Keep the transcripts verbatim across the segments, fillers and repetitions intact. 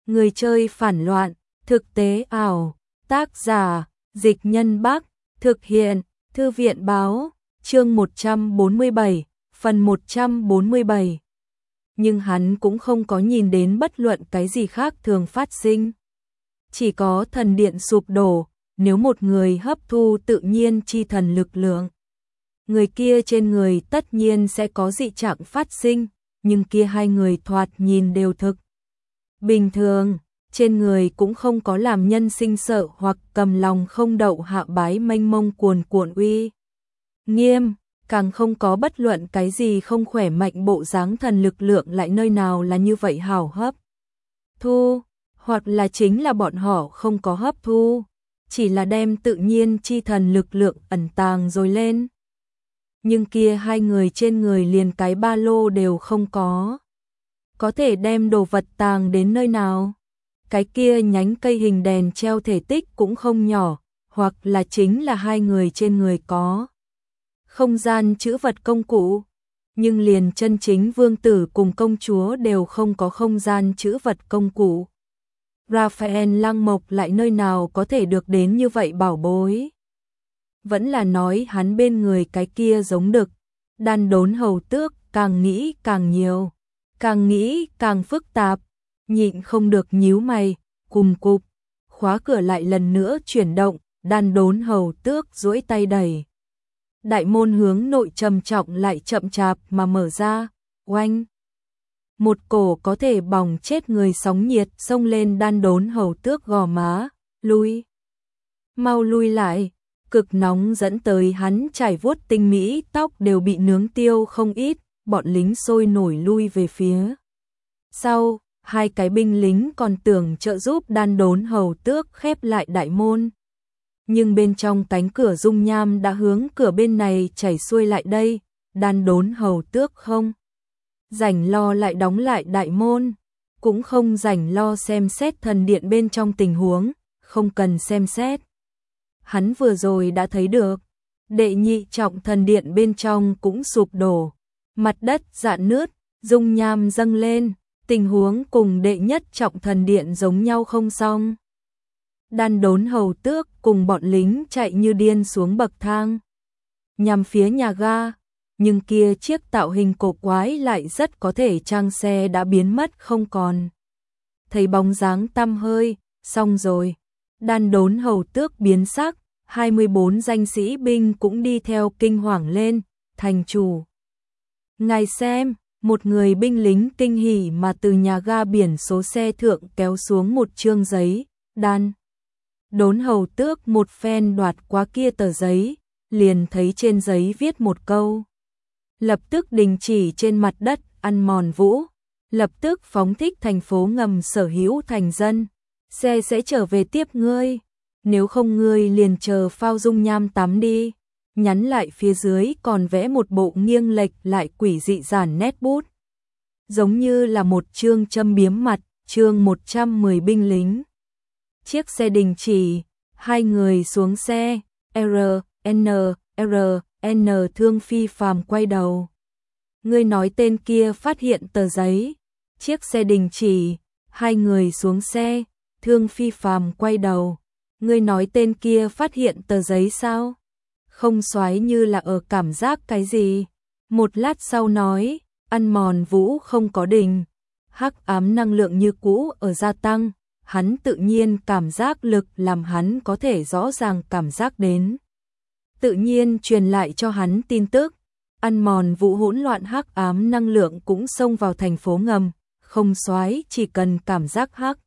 Người chơi phản loạn, thực tế ảo, tác giả, Dịch Nhân Bắc, thực hiện, Thư viện Báo, chương một trăm bốn mươi bảy, phần một trăm bốn mươi bảy. Nhưng hắn cũng không có nhìn đến bất luận cái gì khác thường phát sinh. Chỉ có thần điện sụp đổ, nếu một người hấp thu tự nhiên chi thần lực lượng, người kia trên người tất nhiên sẽ có dị trạng phát sinh, nhưng kia hai người thoạt nhìn đều thực bình thường, trên người cũng không có làm nhân sinh sợ hoặc cầm lòng không đậu hạ bái mênh mông cuồn cuộn uy nghiêm, càng không có bất luận cái gì không khỏe mạnh bộ dáng thần lực lượng lại nơi nào là như vậy hào hấp thu, hoặc là chính là bọn họ không có hấp thu, chỉ là đem tự nhiên chi thần lực lượng ẩn tàng rồi lên. Nhưng kia hai người trên người liền cái ba lô đều không có. Có thể đem đồ vật tàng đến nơi nào? Cái kia nhánh cây hình đèn treo thể tích cũng không nhỏ, hoặc là chính là hai người trên người có không gian trữ vật công cụ. Nhưng liền chân chính vương tử cùng công chúa đều không có không gian trữ vật công cụ. Raphael Lăng Mộc lại nơi nào có thể được đến như vậy bảo bối? Vẫn là nói hắn bên người cái kia giống đực, đan đốn hầu tước, càng nghĩ càng nhiều, càng nghĩ càng phức tạp, nhịn không được nhíu mày, cùng cục, khóa cửa lại lần nữa chuyển động, đan đốn hầu tước duỗi tay đẩy. Đại môn hướng nội trầm trọng lại chậm chạp mà mở ra, oanh. Một cổ có thể bỏng chết người sóng nhiệt xông lên đan đốn hầu tước gò má, lui. Mau lui lại, cực nóng dẫn tới hắn trải vuốt tinh mỹ tóc đều bị nướng tiêu không ít, bọn lính sôi nổi lui về phía sau, hai cái binh lính còn tưởng trợ giúp đan đốn hầu tước khép lại đại môn. Nhưng bên trong cánh cửa dung nham đã hướng cửa bên này chảy xuôi lại đây, đan đốn hầu tước không rảnh lo lại đóng lại đại môn, cũng không rảnh lo xem xét thần điện bên trong tình huống, không cần xem xét. Hắn vừa rồi đã thấy được, đệ nhị trọng thần điện bên trong cũng sụp đổ, mặt đất rạn nứt, dung nham dâng lên, tình huống cùng đệ nhất trọng thần điện giống nhau không xong. Đan đốn hầu tước cùng bọn lính chạy như điên xuống bậc thang, nhằm phía nhà ga, nhưng kia chiếc tạo hình cổ quái lại rất có thể trang xe đã biến mất không còn. Thấy bóng dáng tăm hơi, xong rồi, đan đốn hầu tước biến sắc, hai mươi bốn danh sĩ binh cũng đi theo kinh hoàng lên, thành chủ. Ngài xem, một người binh lính kinh hỉ mà từ nhà ga biển số xe thượng kéo xuống một chương giấy, đan. Đốn hầu tước một phen đoạt qua kia tờ giấy, liền thấy trên giấy viết một câu. Lập tức đình chỉ trên mặt đất, ăn mòn vũ, lập tức phóng thích thành phố ngầm sở hữu thành dân, xe sẽ trở về tiếp ngươi, nếu không ngươi liền chờ phao dung nham tắm đi, nhắn lại phía dưới còn vẽ một bộ nghiêng lệch lại quỷ dị giản nét bút. Giống như là một chương châm biếm mặt, chương một trăm mười binh lính. Chiếc xe đình chỉ, hai người xuống xe, R, N, R, N Thương Phi Phàm quay đầu. Ngươi nói tên kia phát hiện tờ giấy. Chiếc xe đình chỉ, hai người xuống xe, Thương Phi Phàm quay đầu. Ngươi nói tên kia phát hiện tờ giấy sao? Không xoáy như là ở cảm giác cái gì? Một lát sau nói, ăn mòn vũ không có đình. Hắc ám năng lượng như cũ ở gia tăng, hắn tự nhiên cảm giác lực làm hắn có thể rõ ràng cảm giác đến. Tự nhiên truyền lại cho hắn tin tức, ăn mòn vụ hỗn loạn hắc ám năng lượng cũng xông vào thành phố ngầm, không xoáy chỉ cần cảm giác hắc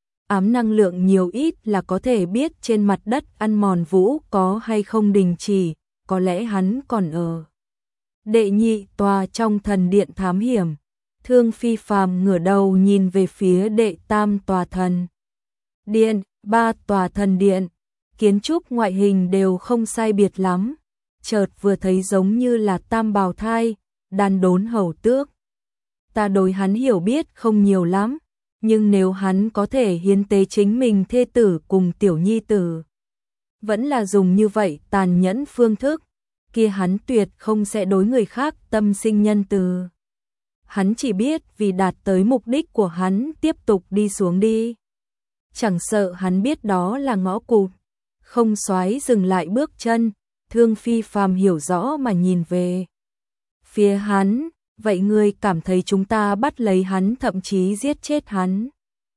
ám năng lượng nhiều ít là có thể biết trên mặt đất ăn mòn vũ có hay không đình chỉ, có lẽ hắn còn ở đệ nhị tòa trong thần điện thám hiểm. Thương Phi Phàm ngửa đầu nhìn về phía đệ tam tòa thần điện, ba tòa thần điện. Kiến trúc ngoại hình đều không sai biệt lắm, chợt vừa thấy giống như là tam bào thai, đan đốn hầu tước. Ta đối hắn hiểu biết không nhiều lắm, nhưng nếu hắn có thể hiến tế chính mình thê tử cùng tiểu nhi tử, vẫn là dùng như vậy tàn nhẫn phương thức, kia hắn tuyệt không sẽ đối người khác tâm sinh nhân từ. hắn chỉ biết vì đạt tới mục đích của hắn tiếp tục đi xuống đi. Chẳng sợ hắn biết đó là ngõ cụt, không xoái dừng lại bước chân, Thương Phi Phàm hiểu rõ mà nhìn về phía hắn, vậy ngươi cảm thấy chúng ta bắt lấy hắn thậm chí giết chết hắn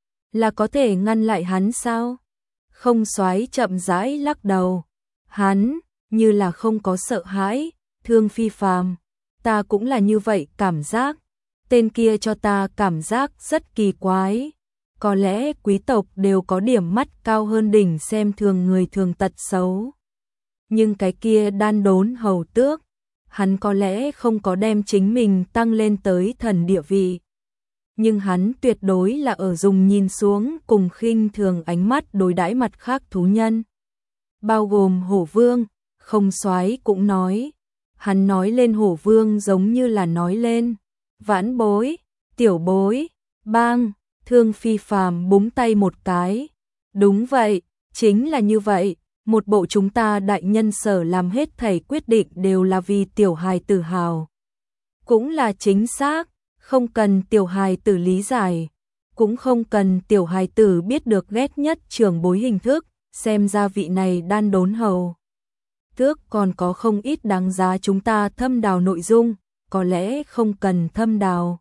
là có thể ngăn lại hắn sao? Không xoái chậm rãi lắc đầu, hắn như là không có sợ hãi. Thương Phi Phàm, ta cũng là như vậy cảm giác, tên kia cho ta cảm giác rất kỳ quái. Có lẽ quý tộc đều có điểm mắt cao hơn đỉnh xem thường người thường tật xấu. Nhưng cái kia đan đốn hầu tước, hắn có lẽ không có đem chính mình tăng lên tới thần địa vị. Nhưng hắn tuyệt đối là ở dùng nhìn xuống cùng khinh thường ánh mắt đối đãi mặt khác thú nhân. Bao gồm hổ vương, không xoái cũng nói. Hắn nói lên hổ vương giống như là nói lên vãn bối, tiểu bối, bang. Thương Phi Phàm búng tay một cái. Đúng vậy, chính là như vậy. Một bộ chúng ta đại nhân sở làm hết thảy quyết định đều là vì tiểu hài tử hào. Cũng là chính xác, không cần tiểu hài tử lý giải, cũng không cần tiểu hài tử biết được ghét nhất trưởng bối hình thức, xem ra vị này đan đốn hầu tước còn có không ít đáng giá chúng ta thâm đào nội dung, có lẽ không cần thâm đào.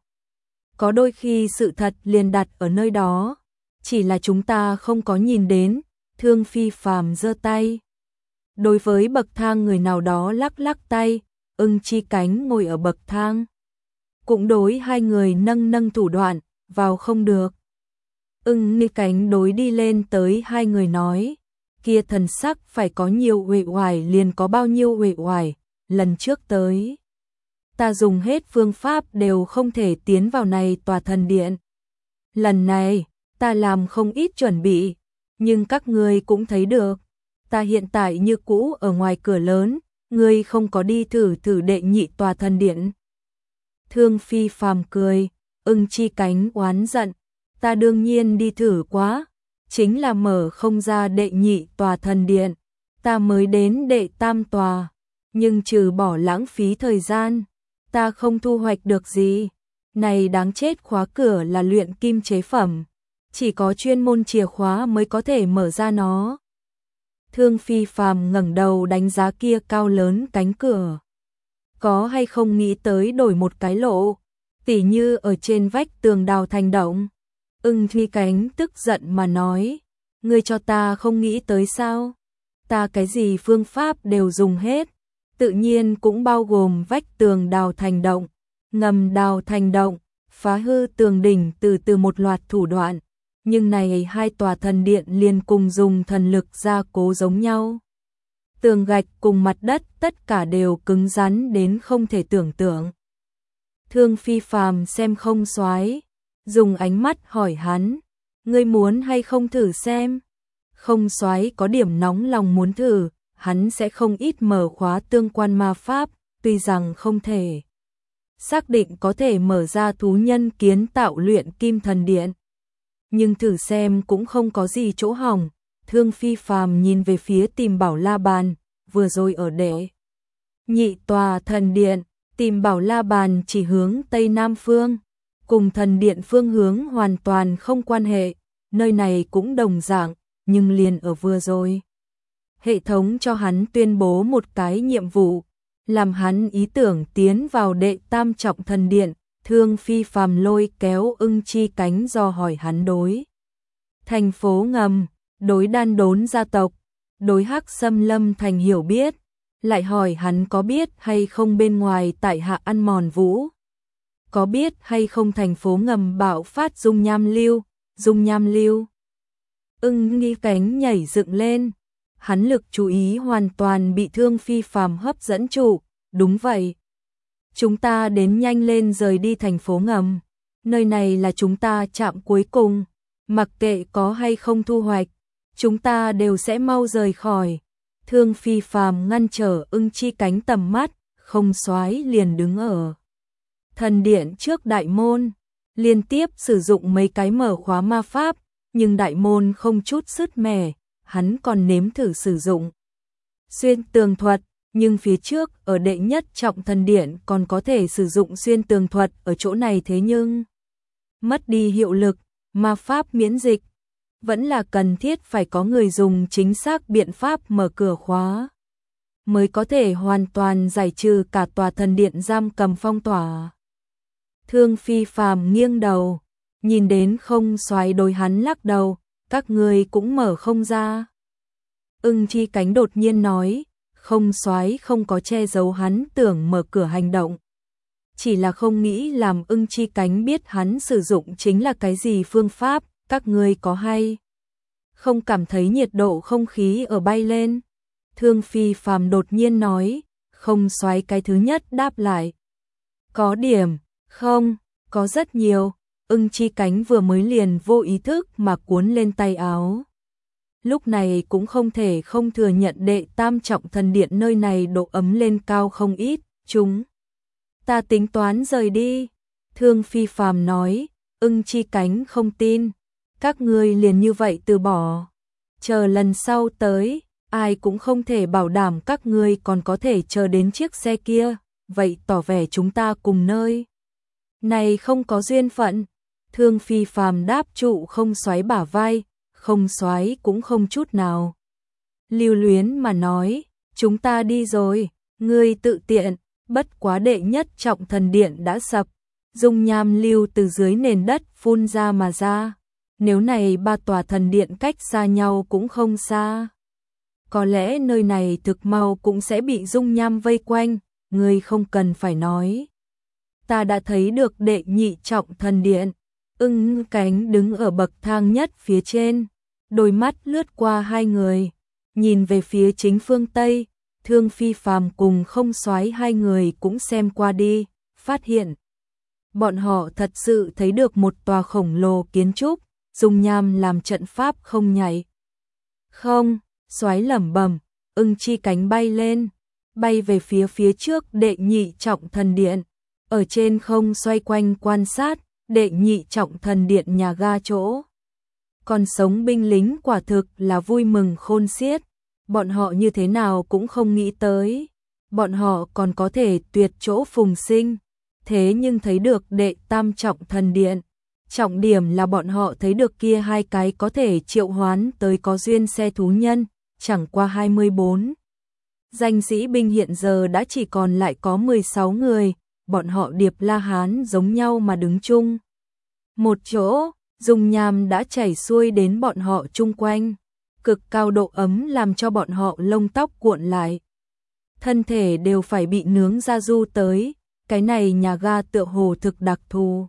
Có đôi khi sự thật liền đặt ở nơi đó, chỉ là chúng ta không có nhìn đến. Thương Phi Phàm giơ tay. Đối với bậc thang người nào đó lắc lắc tay, Ưng Chi Cánh ngồi ở bậc thang. Cũng đối hai người nâng nâng thủ đoạn, vào không được. Ưng Chi Cánh đối đi lên tới hai người nói, kia thần sắc phải có nhiều uể oải liền có bao nhiêu uể oải, lần trước tới. Ta dùng hết phương pháp đều không thể tiến vào này tòa thần điện. Lần này, ta làm không ít chuẩn bị, nhưng các ngươi cũng thấy được, ta hiện tại như cũ ở ngoài cửa lớn, ngươi không có đi thử thử đệ nhị tòa thần điện. Thương Phi Phàm cười, Ưng Chi Cánh oán giận, ta đương nhiên đi thử quá, chính là mở không ra đệ nhị tòa thần điện, ta mới đến đệ tam tòa, nhưng trừ bỏ lãng phí thời gian, ta không thu hoạch được gì. Này đáng chết, khóa cửa là luyện kim chế phẩm, chỉ có chuyên môn chìa khóa mới có thể mở ra nó. Thương Phi Phàm ngẩng đầu đánh giá kia cao lớn cánh cửa. Có hay không nghĩ tới đổi một cái lộ, tỉ như ở trên vách tường đào thành động? Ưng Chi Cánh tức giận mà nói, ngươi cho ta không nghĩ tới sao? Ta cái gì phương pháp đều dùng hết, tự nhiên cũng bao gồm vách tường đào thành động, ngầm đào thành động, phá hư tường đỉnh từ từ một loạt thủ đoạn. Nhưng này hai tòa thần điện liền cùng dùng thần lực gia cố giống nhau. Tường gạch cùng mặt đất tất cả đều cứng rắn đến không thể tưởng tượng. Thương Phi Phàm xem không xoái, dùng ánh mắt hỏi hắn, ngươi muốn hay không thử xem? Không xoái có điểm nóng lòng muốn thử, hắn sẽ không ít mở khóa tương quan ma pháp, tuy rằng không thể xác định có thể mở ra thú nhân kiến tạo luyện kim thần điện. Nhưng thử xem cũng không có gì chỗ hỏng. Thương Phi Phàm nhìn về phía Tìm Bảo La Bàn, vừa rồi ở đệ nhị tòa thần điện, Tìm Bảo La Bàn chỉ hướng tây nam phương, cùng thần điện phương hướng hoàn toàn không quan hệ, nơi này cũng đồng dạng, nhưng liền ở vừa rồi. Hệ thống cho hắn tuyên bố một cái nhiệm vụ, làm hắn ý tưởng tiến vào đệ tam trọng thần điện. Thương Phi Phàm lôi kéo Ưng Chi Cánh do hỏi hắn đối thành phố ngầm, đối đan đốn gia tộc, đối Hắc Xâm Lâm thành hiểu biết, lại hỏi hắn có biết hay không bên ngoài tại hạ ăn mòn vũ, có biết hay không thành phố ngầm bạo phát dung nham lưu, dung nham lưu. Ưng Chi Cánh nhảy dựng lên, hắn lực chú ý hoàn toàn bị Thương Phi Phàm hấp dẫn trụ, đúng vậy. Chúng ta đến nhanh lên rời đi thành phố ngầm, nơi này là chúng ta trạm cuối cùng, mặc kệ có hay không thu hoạch, chúng ta đều sẽ mau rời khỏi. Thương Phi Phàm ngăn trở Ưng Chi Cánh tầm mắt, không xoái liền đứng ở thần điện trước đại môn, liên tiếp sử dụng mấy cái mở khóa ma pháp, nhưng đại môn không chút sứt mẻ, hắn còn nếm thử sử dụng xuyên tường thuật, nhưng phía trước ở đệ nhất trọng thần điện còn có thể sử dụng xuyên tường thuật, ở chỗ này thế nhưng mất đi hiệu lực, ma pháp miễn dịch, vẫn là cần thiết phải có người dùng chính xác biện pháp mở cửa khóa, mới có thể hoàn toàn giải trừ cả tòa thần điện giam cầm phong tỏa. Thương Phi Phàm nghiêng đầu, nhìn đến không xoáy đối hắn lắc đầu, các người cũng mở không ra. Ưng Chi Cánh đột nhiên nói, không xoáy không có che giấu hắn tưởng mở cửa hành động. Chỉ là không nghĩ làm Ưng Chi Cánh biết hắn sử dụng chính là cái gì phương pháp, các người có hay không cảm thấy nhiệt độ không khí ở bay lên? Thương Phi Phàm đột nhiên nói, không xoáy cái thứ nhất đáp lại. Có điểm, không, có rất nhiều. Ưng Chi Cánh vừa mới liền vô ý thức mà cuốn lên tay áo. Lúc này cũng không thể không thừa nhận đệ tam trọng thần điện nơi này độ ấm lên cao không ít, chúng ta tính toán rời đi. Thương Phi Phàm nói, Ưng Chi Cánh không tin, các ngươi liền như vậy từ bỏ. Chờ lần sau tới, ai cũng không thể bảo đảm các ngươi còn có thể chờ đến chiếc xe kia, vậy tỏ vẻ chúng ta cùng nơi này không có duyên phận. Thương Phi Phàm đáp trụ không xoáy bả vai, không xoáy cũng không chút nào lưu luyến mà nói, chúng ta đi rồi, ngươi tự tiện, bất quá đệ nhất trọng thần điện đã sập, dung nham lưu từ dưới nền đất phun ra mà ra, nếu này ba tòa thần điện cách xa nhau cũng không xa. Có lẽ nơi này thực mau cũng sẽ bị dung nham vây quanh, ngươi không cần phải nói. Ta đã thấy được đệ nhị trọng thần điện. Ưng Cánh đứng ở bậc thang nhất phía trên, đôi mắt lướt qua hai người, nhìn về phía chính phương Tây, Thương Phi Phàm cùng không xoáy hai người cũng xem qua đi, phát hiện. Bọn họ thật sự thấy được một tòa khổng lồ kiến trúc, dung nham làm trận pháp không nhảy. Không, xoáy lẩm bẩm, Ưng Chi Cánh bay lên, bay về phía phía trước đệ nhị trọng thần điện, ở trên không xoay quanh quan sát. Đệ nhị trọng thần điện nhà ga chỗ. Còn sống binh lính quả thực là vui mừng khôn xiết, bọn họ như thế nào cũng không nghĩ tới, bọn họ còn có thể tuyệt chỗ phùng sinh, thế nhưng thấy được đệ tam trọng thần điện, trọng điểm là bọn họ thấy được kia hai cái có thể triệu hoán tới có duyên xe thú nhân, chẳng qua hai mươi bốn. Danh sĩ binh hiện giờ đã chỉ còn lại có mười sáu người. Bọn họ Điệp La Hán giống nhau mà đứng chung một chỗ, dung nham đã chảy xuôi đến bọn họ chung quanh, cực cao độ ấm làm cho bọn họ lông tóc cuộn lại, thân thể đều phải bị nướng ra du tới, cái này nhà ga tựa hồ thực đặc thù.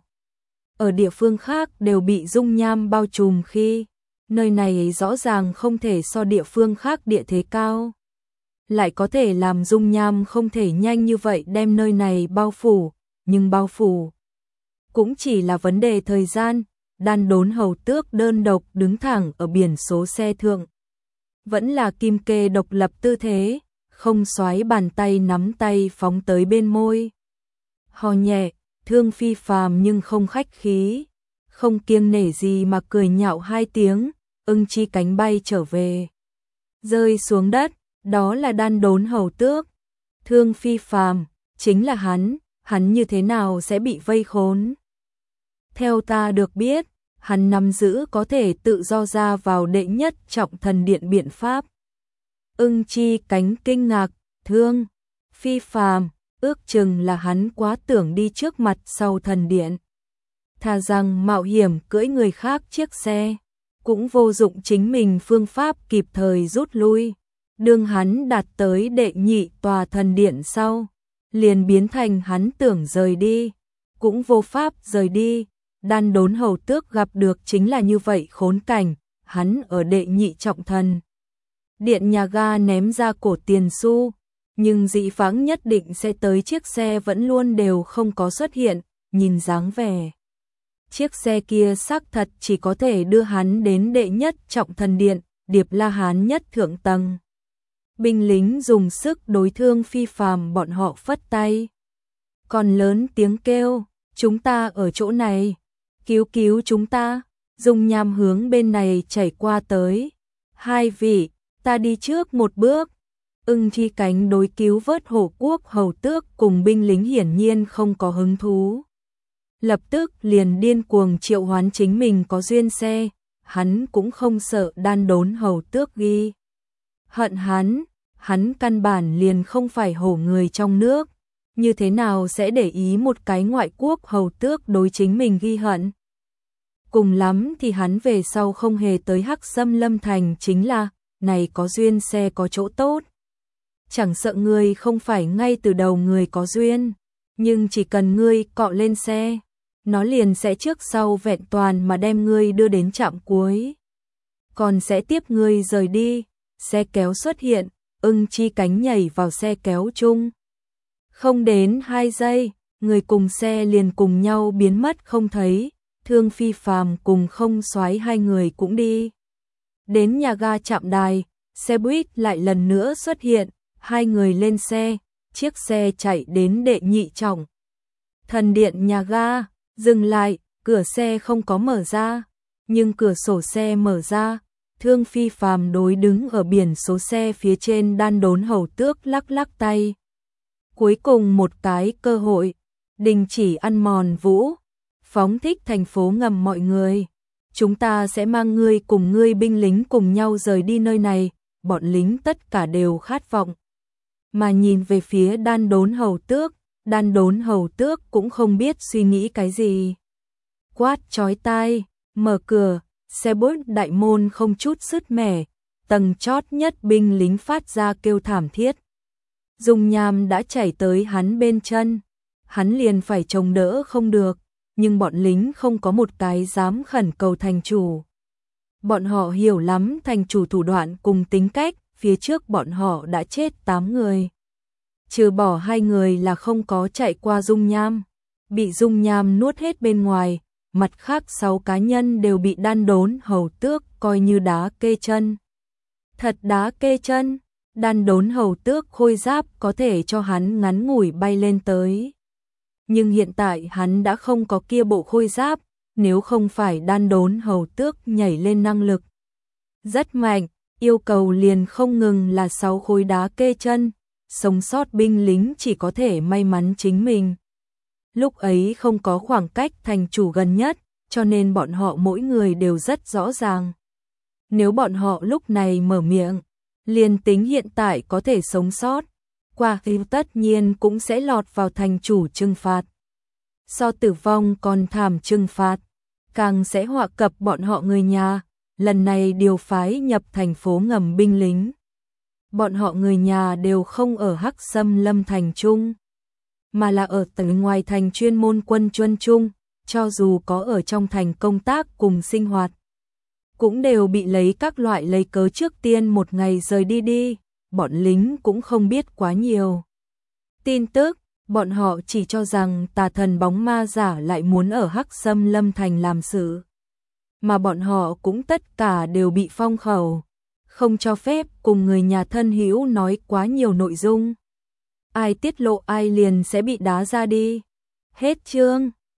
Ở địa phương khác đều bị dung nham bao trùm khi, nơi này rõ ràng không thể so địa phương khác địa thế cao. Lại có thể làm dung nham không thể nhanh như vậy đem nơi này bao phủ, nhưng bao phủ cũng chỉ là vấn đề thời gian. Đan Đốn Hầu Tước đơn độc đứng thẳng ở biển số xe thượng, vẫn là kim kê độc lập tư thế, không xoáy bàn tay nắm tay phóng tới bên môi. Hò nhẹ, Thương Phi Phàm nhưng không khách khí, không kiêng nể gì mà cười nhạo hai tiếng, Ưng Chi Cánh bay trở về, rơi xuống đất. Đó là Đan Đốn Hầu Tước. Thương Phi Phàm, chính là hắn, hắn như thế nào sẽ bị vây khốn? Theo ta được biết, hắn nắm giữ có thể tự do ra vào đệ nhất trọng thần điện biện pháp. Ưng Chi Cánh kinh ngạc, Thương Phi Phàm, ước chừng là hắn quá tưởng đi trước mặt sau thần điện. Thà rằng mạo hiểm cưỡi người khác chiếc xe, cũng vô dụng chính mình phương pháp kịp thời rút lui. Đương hắn đạt tới đệ nhị tòa thần điện sau, liền biến thành hắn tưởng rời đi, cũng vô pháp rời đi. Đan Đốn Hầu Tước gặp được chính là như vậy khốn cảnh, hắn ở đệ nhị trọng thần điện nhà ga ném ra cổ tiền xu, nhưng dị pháng nhất định sẽ tới chiếc xe vẫn luôn đều không có xuất hiện, nhìn dáng vẻ. Chiếc xe kia xác thật chỉ có thể đưa hắn đến đệ nhất trọng thần điện, Điệp La Hán nhất thượng tầng. Binh lính dùng sức đối Thương Phi Phàm bọn họ phất tay. Còn lớn tiếng kêu, chúng ta ở chỗ này, cứu cứu chúng ta, dung nham hướng bên này chảy qua tới. Hai vị, ta đi trước một bước. Ưng Chi Cánh đối cứu vớt Hổ Quốc hầu tước cùng binh lính hiển nhiên không có hứng thú. Lập tức liền điên cuồng triệu hoán chính mình có duyên xe, hắn cũng không sợ đan đốn hầu tước ghi hận hắn, hắn căn bản liền không phải hổ người trong nước, như thế nào sẽ để ý một cái ngoại quốc hầu tước đối chính mình ghi hận. Cùng lắm thì hắn về sau không hề tới Hắc Sâm Lâm Thành chính là, này có duyên xe có chỗ tốt. Chẳng sợ ngươi không phải ngay từ đầu người có duyên, nhưng chỉ cần ngươi cọ lên xe, nó liền sẽ trước sau vẹn toàn mà đem ngươi đưa đến trạm cuối. Còn sẽ tiếp ngươi rời đi, xe kéo xuất hiện, Ưng Chi Cánh nhảy vào xe kéo chung. Không đến hai giây, người cùng xe liền cùng nhau biến mất không thấy, Thương Phi Phàm cùng Không Soái hai người cũng đi. Đến nhà ga trạm đài, xe buýt lại lần nữa xuất hiện, hai người lên xe, chiếc xe chạy đến đệ nhị trọng. Thần điện nhà ga, dừng lại, cửa xe không có mở ra, nhưng cửa sổ xe mở ra, Thương Phi Phàm đối đứng ở biển số xe phía trên đan đốn hầu tước lắc lắc tay. Cuối cùng một cái cơ hội, đình chỉ ăn mòn vũ, phóng thích thành phố ngầm mọi người. Chúng ta sẽ mang ngươi cùng ngươi binh lính cùng nhau rời đi nơi này, bọn lính tất cả đều khát vọng. Mà nhìn về phía đan đốn hầu tước, đan đốn hầu tước cũng không biết suy nghĩ cái gì. Quát chói tai, mở cửa, xe buýt đại môn không chút sứt mẻ, tầng chót nhất binh lính phát ra kêu thảm thiết. Dung nham đã chảy tới hắn bên chân, hắn liền phải chống đỡ không được, nhưng bọn lính không có một cái dám khẩn cầu thành chủ. Bọn họ hiểu lắm thành chủ thủ đoạn cùng tính cách, phía trước bọn họ đã chết tám người. Trừ bỏ hai người là không có chạy qua dung nham, bị dung nham nuốt hết bên ngoài, mặt khác sáu cá nhân đều bị đan đốn hầu tước coi như đá kê chân. Thật đá kê chân, đan đốn hầu tước khôi giáp có thể cho hắn ngắn ngủi bay lên tới. Nhưng hiện tại hắn đã không có kia bộ khôi giáp, nếu không phải đan đốn hầu tước nhảy lên năng lực rất mạnh, yêu cầu liền không ngừng là sáu khối đá kê chân, sống sót binh lính chỉ có thể may mắn chính mình. Lúc ấy không có khoảng cách thành chủ gần nhất, cho nên bọn họ mỗi người đều rất rõ ràng. Nếu bọn họ lúc này mở miệng, liền tính hiện tại có thể sống sót, qua thì tất nhiên cũng sẽ lọt vào thành chủ trừng phạt. So tử vong còn thảm trừng phạt, càng sẽ họa cập bọn họ người nhà, lần này điều phái nhập thành phố ngầm binh lính. Bọn họ người nhà đều không ở Hắc Sâm Lâm Thành Trung, mà là ở tầng ngoài thành chuyên môn quân chuân trung, cho dù có ở trong thành công tác cùng sinh hoạt, cũng đều bị lấy các loại lấy cớ trước tiên một ngày rời đi đi, bọn lính cũng không biết quá nhiều tin tức, bọn họ chỉ cho rằng tà thần bóng ma giả lại muốn ở Hắc Sâm Lâm Thành làm sự. Mà bọn họ cũng tất cả đều bị phong khẩu, không cho phép cùng người nhà thân hữu nói quá nhiều nội dung. Ai tiết lộ ai liền sẽ bị đá ra đi. Hết chương.